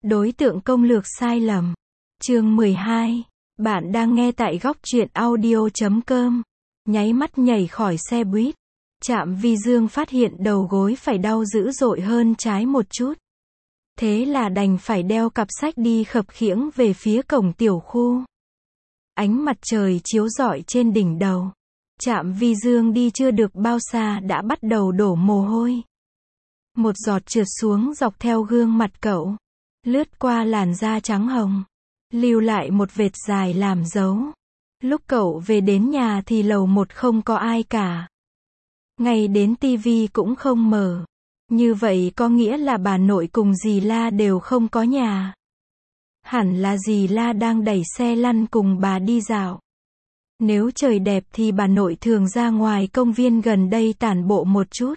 Đối tượng công lược sai lầm. Chương 12. Bạn đang nghe tại góc truyện audio.com. Nháy mắt nhảy khỏi xe buýt. Trạm Vi Dương phát hiện đầu gối phải đau dữ dội hơn trái một chút. Thế là đành phải đeo cặp sách đi khập khiễng về phía cổng tiểu khu. Ánh mặt trời chiếu rọi trên đỉnh đầu. Trạm Vi Dương đi chưa được bao xa đã bắt đầu đổ mồ hôi. Một giọt trượt xuống dọc theo gương mặt cậu, lướt qua làn da trắng hồng, lưu lại một vệt dài làm dấu. Lúc cậu về đến nhà thì lầu 1 không có ai cả. Ngay đến tivi cũng không mở. Như vậy có nghĩa là bà nội cùng dì La đều không có nhà. Hẳn là dì La đang đẩy xe lăn cùng bà đi dạo. Nếu trời đẹp thì bà nội thường ra ngoài công viên gần đây tản bộ một chút.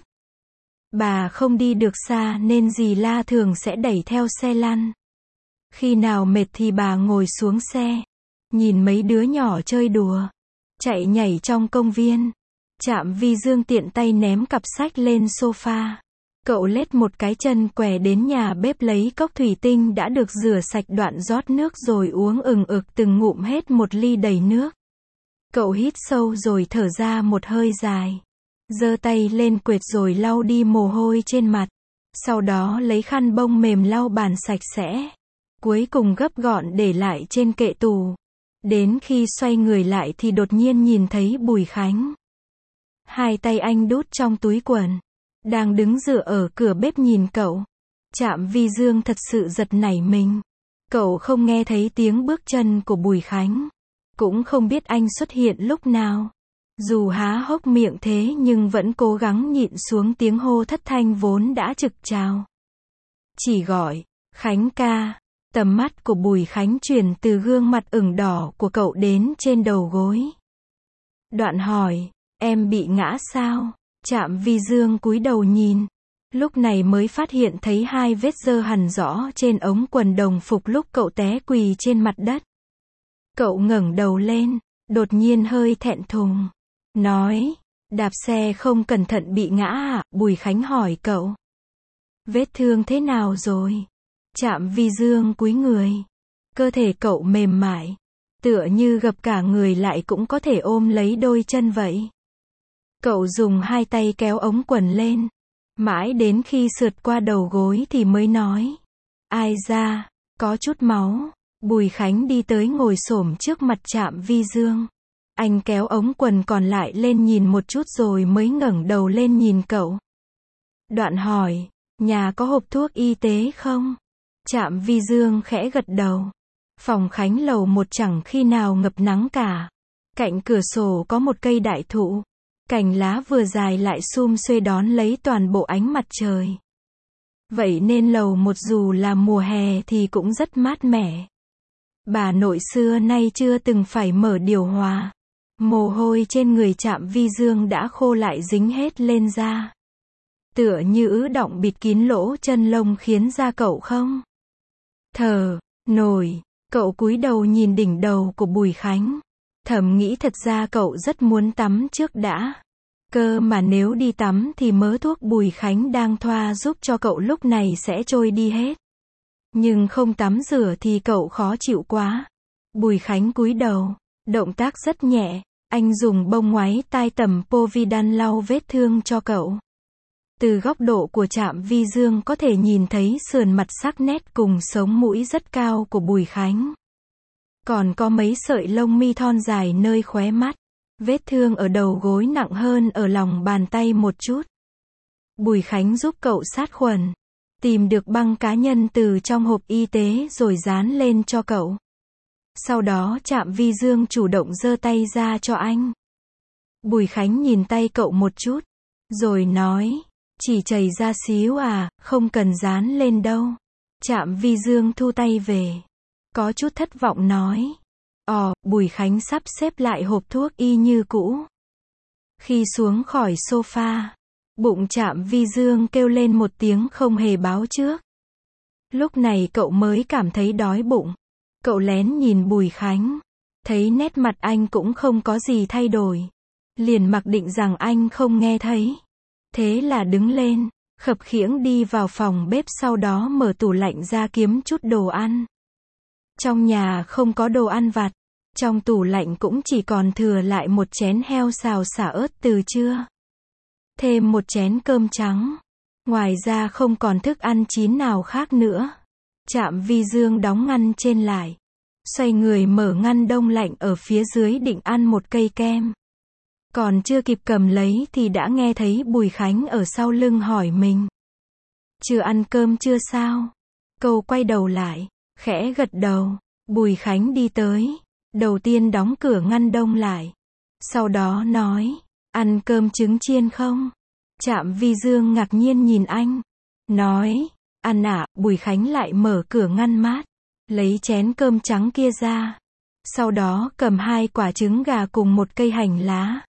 Bà không đi được xa nên dì La thường sẽ đẩy theo xe lăn. Khi nào mệt thì bà ngồi xuống xe, nhìn mấy đứa nhỏ chơi đùa, chạy nhảy trong công viên. Trạm Vi Dương tiện tay ném cặp sách lên sofa. Cậu lết một cái chân què đến nhà bếp lấy cốc thủy tinh đã được rửa sạch, đoạn rót nước rồi uống ừng ực từng ngụm hết một ly đầy nước. Cậu hít sâu rồi thở ra một hơi dài. Giơ tay lên quệt rồi lau đi mồ hôi trên mặt. Sau đó lấy khăn bông mềm lau bàn sạch sẽ. Cuối cùng gấp gọn để lại trên kệ tủ. Đến khi xoay người lại thì đột nhiên nhìn thấy Bùi Khánh. Hai tay anh đút trong túi quần, đang đứng dựa ở cửa bếp nhìn cậu. Trạm Vi Dương thật sự giật nảy mình. Cậu không nghe thấy tiếng bước chân của Bùi Khánh, cũng không biết anh xuất hiện lúc nào. Dù há hốc miệng thế nhưng vẫn cố gắng nhịn xuống tiếng hô thất thanh vốn đã trực trào. Chỉ gọi, Khánh ca. Tầm mắt của Bùi Khánh chuyển từ gương mặt ửng đỏ của cậu đến trên đầu gối. Đoạn hỏi, em bị ngã sao? Trạm Vi Dương cúi đầu nhìn. Lúc này mới phát hiện thấy hai vết dơ hằn rõ trên ống quần đồng phục lúc cậu té quỳ trên mặt đất. Cậu ngẩng đầu lên, đột nhiên hơi thẹn thùng. Nói, đạp xe không cẩn thận bị ngã à? Bùi Khánh hỏi cậu. Vết thương thế nào rồi? Trạm Vi Dương cúi người. Cơ thể cậu mềm mại, tựa như gập cả người lại cũng có thể ôm lấy đôi chân vậy. Cậu dùng hai tay kéo ống quần lên. Mãi đến khi sượt qua đầu gối thì mới nói. Ai da, có chút máu. Bùi Khánh đi tới ngồi xổm trước mặt Trạm Vi Dương. Anh kéo ống quần còn lại lên nhìn một chút rồi mới ngẩng đầu lên nhìn cậu. Đoạn hỏi, nhà có hộp thuốc y tế không? Trạm Vi Dương khẽ gật đầu. Phòng Khánh lầu 1 chẳng khi nào ngập nắng cả. Cạnh cửa sổ có một cây đại thụ. Cành lá vừa dài lại sum xuê đón lấy toàn bộ ánh mặt trời. Vậy nên lầu 1 dù là mùa hè thì cũng rất mát mẻ. Bà nội xưa nay chưa từng phải mở điều hòa. Mồ hôi trên người Trạm Vi Dương đã khô lại dính hết lên da. Tựa như ứ đọng bịt kín lỗ chân lông khiến da cậu không thở nổi. Cậu cúi đầu nhìn đỉnh đầu của Bùi Khánh. Thầm nghĩ thật ra cậu rất muốn tắm trước đã. Cơ mà nếu đi tắm thì mớ thuốc Bùi Khánh đang thoa giúp cho cậu lúc này sẽ trôi đi hết. Nhưng không tắm rửa thì cậu khó chịu quá. Bùi Khánh cúi đầu, động tác rất nhẹ. Anh dùng bông ngoáy tai tầm Povidone lau vết thương cho cậu. Từ góc độ của Trạm Vi Dương có thể nhìn thấy sườn mặt sắc nét cùng sống mũi rất cao của Bùi Khánh. Còn có mấy sợi lông mi thon dài nơi khóe mắt. Vết thương ở đầu gối nặng hơn ở lòng bàn tay một chút. Bùi Khánh giúp cậu sát khuẩn. Tìm được băng cá nhân từ trong hộp y tế rồi dán lên cho cậu. Sau đó Trạm Vi Dương chủ động giơ tay ra cho anh. Bùi Khánh nhìn tay cậu một chút, rồi nói, chỉ chảy ra xíu à, không cần dán lên đâu. Trạm Vi Dương thu tay về. Có chút thất vọng nói. Bùi Khánh sắp xếp lại hộp thuốc y như cũ. Khi xuống khỏi sofa, bụng Trạm Vi Dương kêu lên một tiếng không hề báo trước. Lúc này cậu mới cảm thấy đói bụng. Cậu lén nhìn Bùi Khánh. Thấy nét mặt anh cũng không có gì thay đổi. Liền mặc định rằng anh không nghe thấy. Thế là đứng lên, khập khiễng đi vào phòng bếp sau đó mở tủ lạnh ra kiếm chút đồ ăn. Trong nhà không có đồ ăn vặt, trong tủ lạnh cũng chỉ còn thừa lại một chén heo xào xả ớt từ trưa. Thêm một chén cơm trắng. Ngoài ra không còn thức ăn chín nào khác nữa. Trạm Vi Dương đóng ngăn trên lại. Xoay người mở ngăn đông lạnh ở phía dưới định ăn một cây kem. Còn chưa kịp cầm lấy thì đã nghe thấy Bùi Khánh ở sau lưng hỏi mình. Chưa ăn cơm chưa sao? Câu quay đầu lại, khẽ gật đầu. Bùi Khánh đi tới. Đầu tiên đóng cửa ngăn đông lại. Sau đó nói, ăn cơm trứng chiên không? Trạm Vi Dương ngạc nhiên nhìn anh. Nói, ăn ạ. Bùi Khánh lại mở cửa ngăn mát. Lấy chén cơm trắng kia ra. Sau đó cầm 2 quả trứng gà cùng một cây hành lá.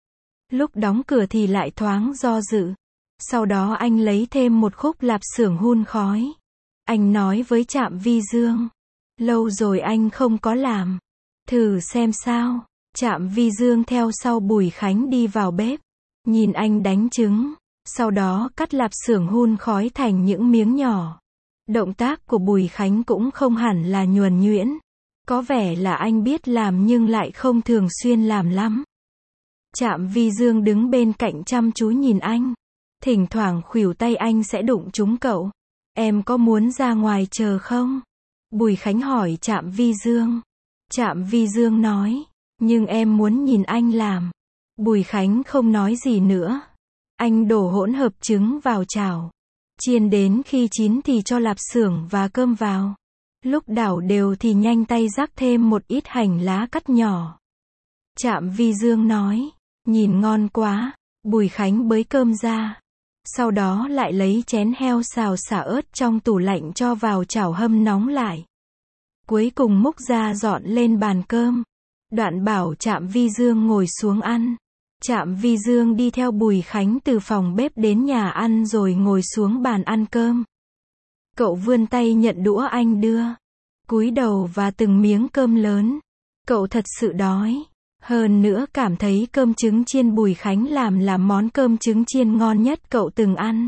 Lúc đóng cửa thì lại thoáng do dự. Sau đó anh lấy thêm một khúc lạp xưởng hun khói. Anh nói với Trạm Vi Dương. Lâu rồi anh không có làm. Thử xem sao. Trạm Vi Dương theo sau Bùi Khánh đi vào bếp. Nhìn anh đánh trứng. Sau đó cắt lạp xưởng hun khói thành những miếng nhỏ. Động tác của Bùi Khánh cũng không hẳn là nhuần nhuyễn. Có vẻ là anh biết làm nhưng lại không thường xuyên làm lắm. Trạm Vi Dương đứng bên cạnh chăm chú nhìn anh. Thỉnh thoảng khuỷu tay anh sẽ đụng trúng cậu. Em có muốn ra ngoài chờ không? Bùi Khánh hỏi Trạm Vi Dương. Trạm Vi Dương nói. Nhưng em muốn nhìn anh làm. Bùi Khánh không nói gì nữa. Anh đổ hỗn hợp trứng vào chảo. Chiên đến khi chín thì cho lạp xưởng và cơm vào. Lúc đảo đều thì nhanh tay rắc thêm một ít hành lá cắt nhỏ. Trạm Vi Dương nói. Nhìn ngon quá. Bùi Khánh bới cơm ra. Sau đó lại lấy chén heo xào xả ớt trong tủ lạnh cho vào chảo hâm nóng lại. Cuối cùng múc ra dọn lên bàn cơm. Đoạn bảo Trạm Vi Dương ngồi xuống ăn. Trạm Vi Dương đi theo Bùi Khánh từ phòng bếp đến nhà ăn rồi ngồi xuống bàn ăn cơm. Cậu vươn tay nhận đũa anh đưa. Cúi đầu và từng miếng cơm lớn. Cậu thật sự đói. Hơn nữa cảm thấy cơm trứng chiên Bùi Khánh làm là món cơm trứng chiên ngon nhất cậu từng ăn.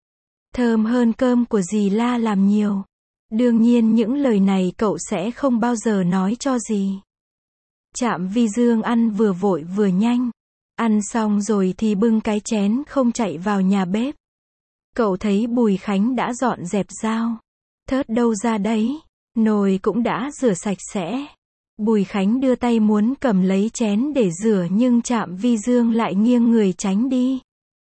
Thơm hơn cơm của dì La làm nhiều. Đương nhiên những lời này cậu sẽ không bao giờ nói cho dì. Trạm Vi Dương ăn vừa vội vừa nhanh. Ăn xong rồi thì bưng cái chén không chạy vào nhà bếp. Cậu thấy Bùi Khánh đã dọn dẹp dao. Thớt đâu ra đấy. Nồi cũng đã rửa sạch sẽ. Bùi Khánh đưa tay muốn cầm lấy chén để rửa nhưng Trạm Vi Dương lại nghiêng người tránh đi.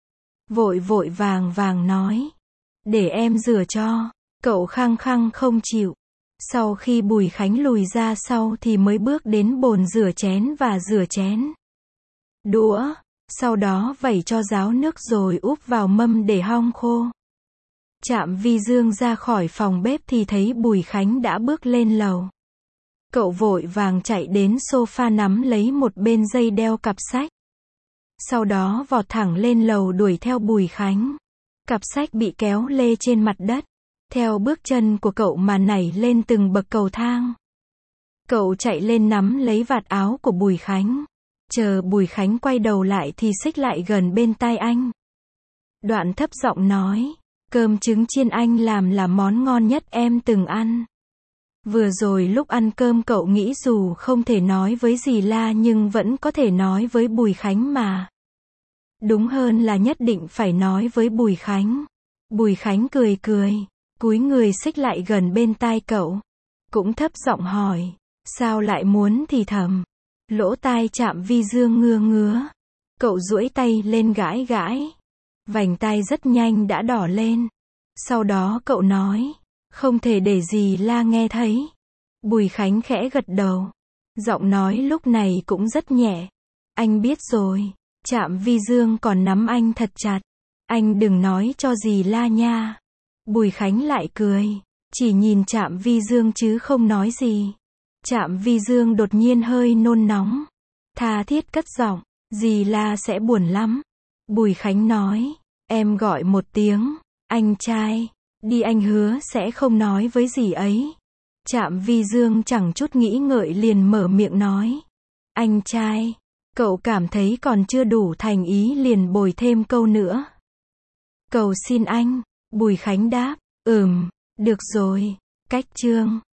Vội vội vàng vàng nói. Để em rửa cho. Cậu khăng khăng không chịu. Sau khi Bùi Khánh lùi ra sau thì mới bước đến bồn rửa chén và rửa chén. Đũa. Sau đó vẩy cho ráo nước rồi úp vào mâm để hong khô. Trạm Vi Dương ra khỏi phòng bếp thì thấy Bùi Khánh đã bước lên lầu. Cậu vội vàng chạy đến sofa nắm lấy một bên dây đeo cặp sách. Sau đó vọt thẳng lên lầu đuổi theo Bùi Khánh. Cặp sách bị kéo lê trên mặt đất. Theo bước chân của cậu mà nảy lên từng bậc cầu thang. Cậu chạy lên nắm lấy vạt áo của Bùi Khánh. Chờ Bùi Khánh quay đầu lại thì xích lại gần bên tai anh. Đoạn thấp giọng nói. Cơm trứng chiên anh làm là món ngon nhất em từng ăn. Vừa rồi lúc ăn cơm cậu nghĩ dù không thể nói với dì La nhưng vẫn có thể nói với Bùi Khánh mà. Đúng hơn là nhất định phải nói với Bùi Khánh. Bùi Khánh cười cười. Cúi người xích lại gần bên tai cậu. Cũng thấp giọng hỏi. Sao lại muốn thì thầm. Lỗ tai Trạm Vi Dương ngứa ngứa. Cậu duỗi tay lên gãi gãi. Vành tai rất nhanh đã đỏ lên. Sau đó cậu nói. Không thể để dì La nghe thấy. Bùi Khánh khẽ gật đầu. Giọng nói lúc này cũng rất nhẹ. Anh biết rồi. Trạm Vi Dương còn nắm anh thật chặt. Anh đừng nói cho dì La nha. Bùi Khánh lại cười. Chỉ nhìn Trạm Vi Dương chứ không nói gì. Trạm Vi Dương đột nhiên hơi nôn nóng. Tha thiết cất giọng. Dì La sẽ buồn lắm. Bùi Khánh nói. Em gọi một tiếng. Anh trai. Đi anh hứa sẽ không nói với dì ấy. Trạm Vi Dương chẳng chút nghĩ ngợi liền mở miệng nói. Anh trai. Cậu cảm thấy còn chưa đủ thành ý liền bồi thêm câu nữa. Cầu xin anh. Bùi Khánh đáp, được rồi. Cách chương